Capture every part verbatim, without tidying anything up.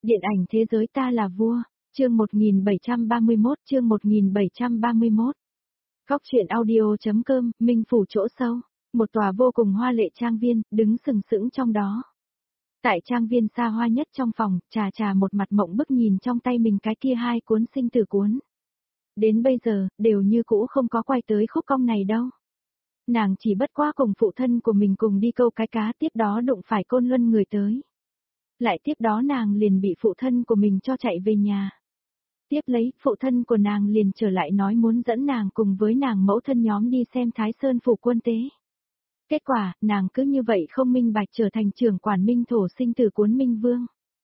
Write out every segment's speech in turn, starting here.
Điện ảnh thế giới ta là vua, chương một nghìn bảy trăm ba mươi mốt, chương một nghìn bảy trăm ba mươi mốt. Góc truyện audio.com, Minh Phủ chỗ sâu, một tòa vô cùng hoa lệ trang viên, đứng sừng sững trong đó. Tại trang viên xa hoa nhất trong phòng, Trà Trà một mặt mộng bức nhìn trong tay mình cái kia hai cuốn sinh tử cuốn. Đến bây giờ, đều như cũ không có quay tới khúc cong này đâu. Nàng chỉ bất quá cùng phụ thân của mình cùng đi câu cái cá, tiếp đó đụng phải Côn Luân người tới. Lại tiếp đó nàng liền bị phụ thân của mình cho chạy về nhà. Tiếp lấy, phụ thân của nàng liền trở lại nói muốn dẫn nàng cùng với nàng mẫu thân nhóm đi xem Thái Sơn phủ quân tế. Kết quả, nàng cứ như vậy không minh bạch trở thành trưởng quản minh thổ sinh tử cuốn Minh Vương.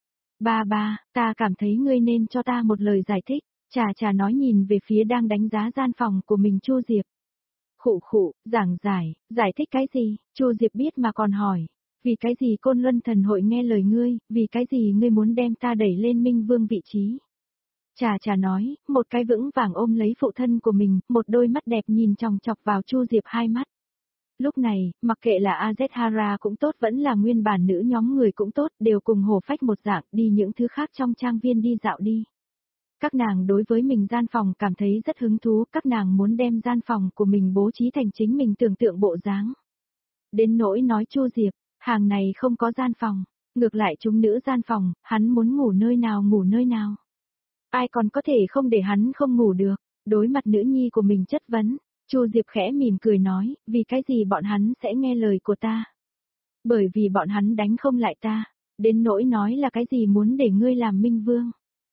Ba ba, ta cảm thấy ngươi nên cho ta một lời giải thích, Trà Trà nói nhìn về phía đang đánh giá gian phòng của mình Chu Diệp. Khụ khụ, giảng giải, giải thích cái gì, Chu Diệp biết mà còn hỏi. Vì cái gì Côn Luân thần hội nghe lời ngươi, vì cái gì ngươi muốn đem ta đẩy lên Minh Vương vị trí. Trà Trà nói, một cái vững vàng ôm lấy phụ thân của mình, một đôi mắt đẹp nhìn chòng chọc vào Chu Diệp hai mắt. Lúc này, mặc kệ là Azethara cũng tốt vẫn là nguyên bản nữ nhóm người cũng tốt, đều cùng hồ phách một dạng đi những thứ khác trong trang viên đi dạo đi. Các nàng đối với mình gian phòng cảm thấy rất hứng thú, các nàng muốn đem gian phòng của mình bố trí thành chính mình tưởng tượng bộ dáng. Đến nỗi nói Chu Diệp, hàng này không có gian phòng, ngược lại chúng nữ gian phòng, hắn muốn ngủ nơi nào ngủ nơi nào. Ai còn có thể không để hắn không ngủ được, đối mặt nữ nhi của mình chất vấn, Chu Diệp khẽ mỉm cười nói, vì cái gì bọn hắn sẽ nghe lời của ta? Bởi vì bọn hắn đánh không lại ta, đến nỗi nói là cái gì muốn để ngươi làm Minh Vương.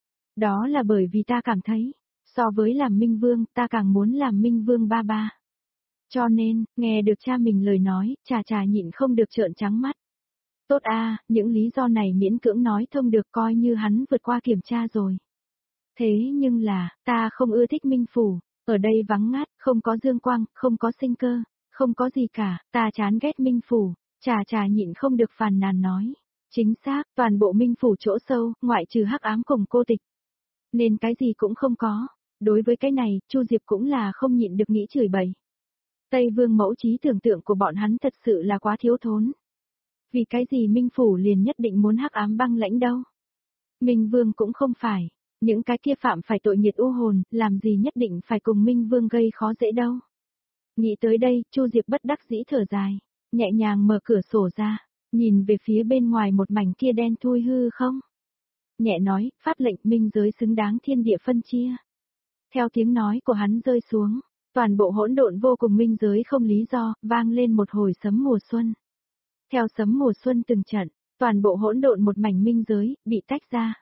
Đó là bởi vì ta cảm thấy, so với làm Minh Vương, ta càng muốn làm Minh Vương ba ba. Cho nên, nghe được cha mình lời nói, Trà Trà nhịn không được trợn trắng mắt. Tốt a, những lý do này miễn cưỡng nói thông được coi như hắn vượt qua kiểm tra rồi. Thế nhưng là, ta không ưa thích Minh Phủ, ở đây vắng ngắt, không có dương quang, không có sinh cơ, không có gì cả, ta chán ghét Minh Phủ, Trà Trà nhịn không được phàn nàn nói. Chính xác, toàn bộ Minh Phủ chỗ sâu, ngoại trừ hắc ám cùng cô tịch. Nên cái gì cũng không có, đối với cái này, Chu Diệp cũng là không nhịn được nghĩ chửi bậy. Tây Vương mẫu trí tưởng tượng của bọn hắn thật sự là quá thiếu thốn. Vì cái gì Minh Phủ liền nhất định muốn hắc ám băng lãnh đâu. Minh Vương cũng không phải, những cái kia phạm phải tội nghiệt u hồn, làm gì nhất định phải cùng Minh Vương gây khó dễ đâu. Nghĩ tới đây, Chu Diệp bất đắc dĩ thở dài, nhẹ nhàng mở cửa sổ ra, nhìn về phía bên ngoài một mảnh kia đen thui hư không. Nhẹ nói, phát lệnh minh giới xứng đáng thiên địa phân chia. Theo tiếng nói của hắn rơi xuống, toàn bộ hỗn độn vô cùng minh giới không lý do, vang lên một hồi sấm mùa xuân. Theo sấm mùa xuân từng trận, toàn bộ hỗn độn một mảnh minh giới, bị tách ra.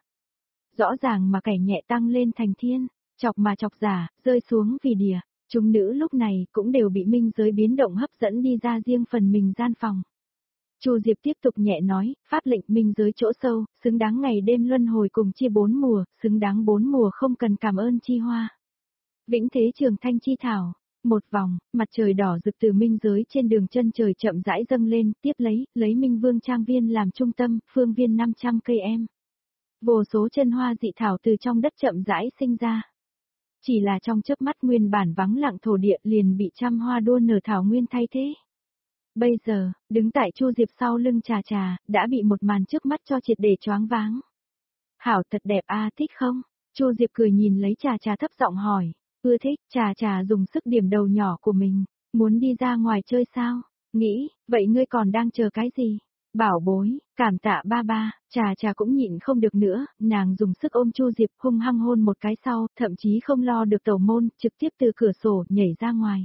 Rõ ràng mà kẻ nhẹ tăng lên thành thiên, chọc mà chọc giả, rơi xuống vì địa. Chúng nữ lúc này cũng đều bị minh giới biến động hấp dẫn đi ra riêng phần mình gian phòng. Chu Diệp tiếp tục nhẹ nói, pháp lệnh minh giới chỗ sâu, xứng đáng ngày đêm luân hồi cùng chia bốn mùa, xứng đáng bốn mùa không cần cảm ơn chi hoa. Vĩnh thế trường thanh chi thảo, một vòng, mặt trời đỏ rực từ minh giới trên đường chân trời chậm rãi dâng lên, tiếp lấy, lấy Minh Vương trang viên làm trung tâm, phương viên năm trăm cây em. Vô số chân hoa dị thảo từ trong đất chậm rãi sinh ra. Chỉ là trong chớp mắt nguyên bản vắng lặng thổ địa liền bị trăm hoa đua nở thảo nguyên thay thế. Bây giờ, đứng tại Chu Diệp sau lưng Trà Trà, đã bị một màn trước mắt cho triệt để choáng váng. Hảo thật đẹp a, thích không? Chu Diệp cười nhìn lấy Trà Trà thấp giọng hỏi, ưa thích. Trà Trà dùng sức điểm đầu nhỏ của mình, muốn đi ra ngoài chơi sao? Nghĩ, vậy ngươi còn đang chờ cái gì? Bảo bối, cảm tạ ba ba. Trà Trà cũng nhịn không được nữa, nàng dùng sức ôm Chu Diệp hung hăng hôn một cái sau, thậm chí không lo được tẩu môn, trực tiếp từ cửa sổ nhảy ra ngoài.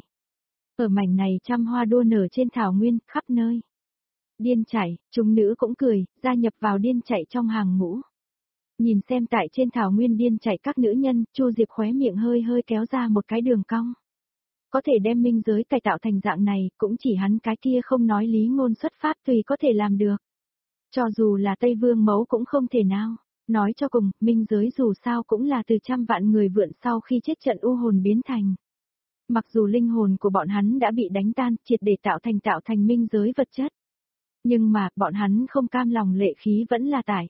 Ở mảnh này trăm hoa đua nở trên thảo nguyên, khắp nơi. Điên chạy, chúng nữ cũng cười, gia nhập vào điên chạy trong hàng ngũ. Nhìn xem tại trên thảo nguyên điên chạy các nữ nhân, Chu Diệp khóe miệng hơi hơi kéo ra một cái đường cong. Có thể đem minh giới cải tạo thành dạng này, cũng chỉ hắn cái kia không nói lý ngôn xuất phát tùy có thể làm được. Cho dù là Tây Vương mẫu cũng không thể nào. Nói cho cùng, minh giới dù sao cũng là từ trăm vạn người vượn sau khi chết trận u hồn biến thành. Mặc dù linh hồn của bọn hắn đã bị đánh tan, triệt để tạo thành tạo thành minh giới vật chất. Nhưng mà, bọn hắn không cam lòng lệ khí vẫn là tải.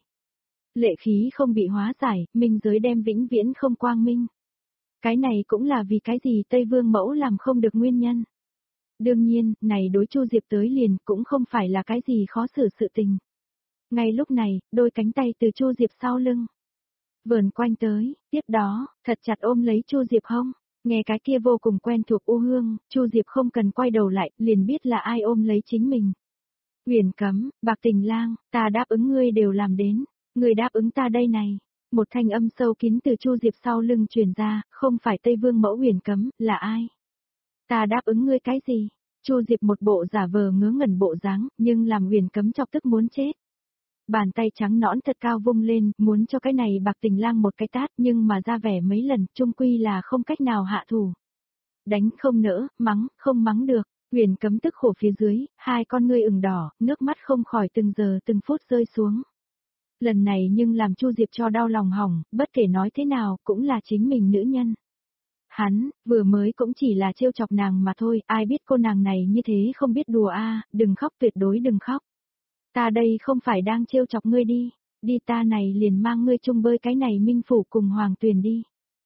Lệ khí không bị hóa giải, minh giới đem vĩnh viễn không quang minh. Cái này cũng là vì cái gì Tây Vương mẫu làm không được nguyên nhân. Đương nhiên, này đối Chu Diệp tới liền cũng không phải là cái gì khó xử sự tình. Ngay lúc này, đôi cánh tay từ Chu Diệp sau lưng vờn quanh tới, tiếp đó, thật chặt ôm lấy Chu Diệp hông. Nghe cái kia vô cùng quen thuộc u hương, Chu Diệp không cần quay đầu lại, liền biết là ai ôm lấy chính mình. Huyền Cấm, Bạc Tình Lang, ta đáp ứng ngươi đều làm đến, ngươi đáp ứng ta đây này. Một thanh âm sâu kín từ Chu Diệp sau lưng truyền ra, không phải Tây Vương mẫu Huyền Cấm, là ai? Ta đáp ứng ngươi cái gì? Chu Diệp một bộ giả vờ ngớ ngẩn bộ dáng, nhưng làm Huyền Cấm chọc tức muốn chết. Bàn tay trắng nõn thật cao vung lên, muốn cho cái này Bạc Tình Lang một cái tát, nhưng mà ra vẻ mấy lần, chung quy là không cách nào hạ thủ. Đánh không nỡ, mắng, không mắng được, Huyền Cấm tức khổ phía dưới, hai con ngươi ửng đỏ, nước mắt không khỏi từng giờ từng phút rơi xuống. Lần này nhưng làm Chu Diệp cho đau lòng hỏng, bất kể nói thế nào, cũng là chính mình nữ nhân. Hắn, vừa mới cũng chỉ là trêu chọc nàng mà thôi, ai biết cô nàng này như thế không biết đùa a, đừng khóc, tuyệt đối đừng khóc. Ta đây không phải đang trêu chọc ngươi đi, đi ta này liền mang ngươi chung bơi cái này Minh Phủ cùng Hoàng Tuyền đi.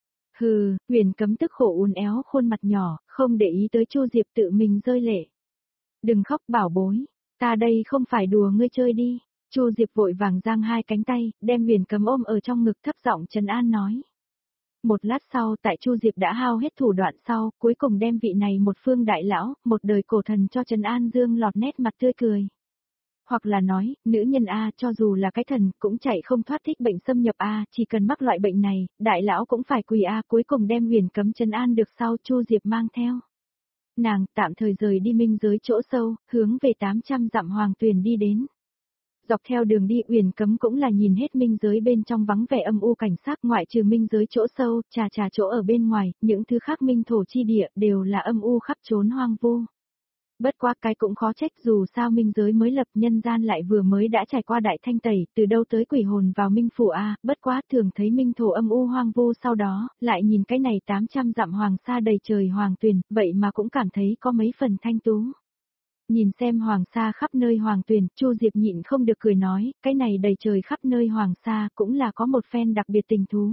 Hừ, Huyền Cấm tức khổ uốn éo khuôn mặt nhỏ, không để ý tới Chu Diệp tự mình rơi lệ. Đừng khóc bảo bối, ta đây không phải đùa ngươi chơi đi. Chu Diệp vội vàng giang hai cánh tay, đem Huyền Cấm ôm ở trong ngực thấp giọng trấn an nói. Một lát sau tại Chu Diệp đã hao hết thủ đoạn sau, cuối cùng đem vị này một phương đại lão, một đời cổ thần cho trấn an dương lọt nét mặt tươi cười. Hoặc là nói, nữ nhân A cho dù là cái thần cũng chạy không thoát thích bệnh xâm nhập A, chỉ cần mắc loại bệnh này, đại lão cũng phải quỳ A, cuối cùng đem Huyền Cấm trấn an được sau Chu Diệp mang theo. Nàng tạm thời rời đi minh giới chỗ sâu, hướng về tám trăm dặm Hoàng Tuyền đi đến. Dọc theo đường đi Huyền Cấm cũng là nhìn hết minh giới bên trong vắng vẻ âm u cảnh sắc, ngoại trừ minh giới chỗ sâu, trà trà chỗ ở bên ngoài, những thứ khác minh thổ chi địa đều là âm u khắp trốn hoang vu. Bất quá cái cũng khó trách, dù sao minh giới mới lập, nhân gian lại vừa mới đã trải qua đại thanh tẩy, từ đâu tới quỷ hồn vào minh phủ a, bất quá thường thấy minh thổ âm u hoang vu, sau đó, lại nhìn cái này tám trăm dặm hoàng sa đầy trời Hoàng Tuyền, vậy mà cũng cảm thấy có mấy phần thanh tú. Nhìn xem hoàng sa khắp nơi Hoàng Tuyền, Chu Diệp nhịn không được cười nói, cái này đầy trời khắp nơi hoàng sa cũng là có một phen đặc biệt tình thú.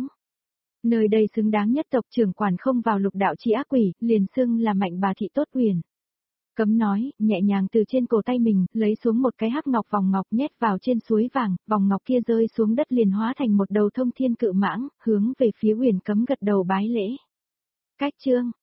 Nơi đây xứng đáng nhất tộc trưởng quản không vào lục đạo chi ác quỷ, liền xưng là mạnh bà thị tốt quyền. Cấm nói, nhẹ nhàng từ trên cổ tay mình, lấy xuống một cái hắc ngọc vòng ngọc nhét vào trên suối vàng, vòng ngọc kia rơi xuống đất liền hóa thành một đầu thông thiên cự mãng, hướng về phía Huyền Cấm gật đầu bái lễ. Cách chương,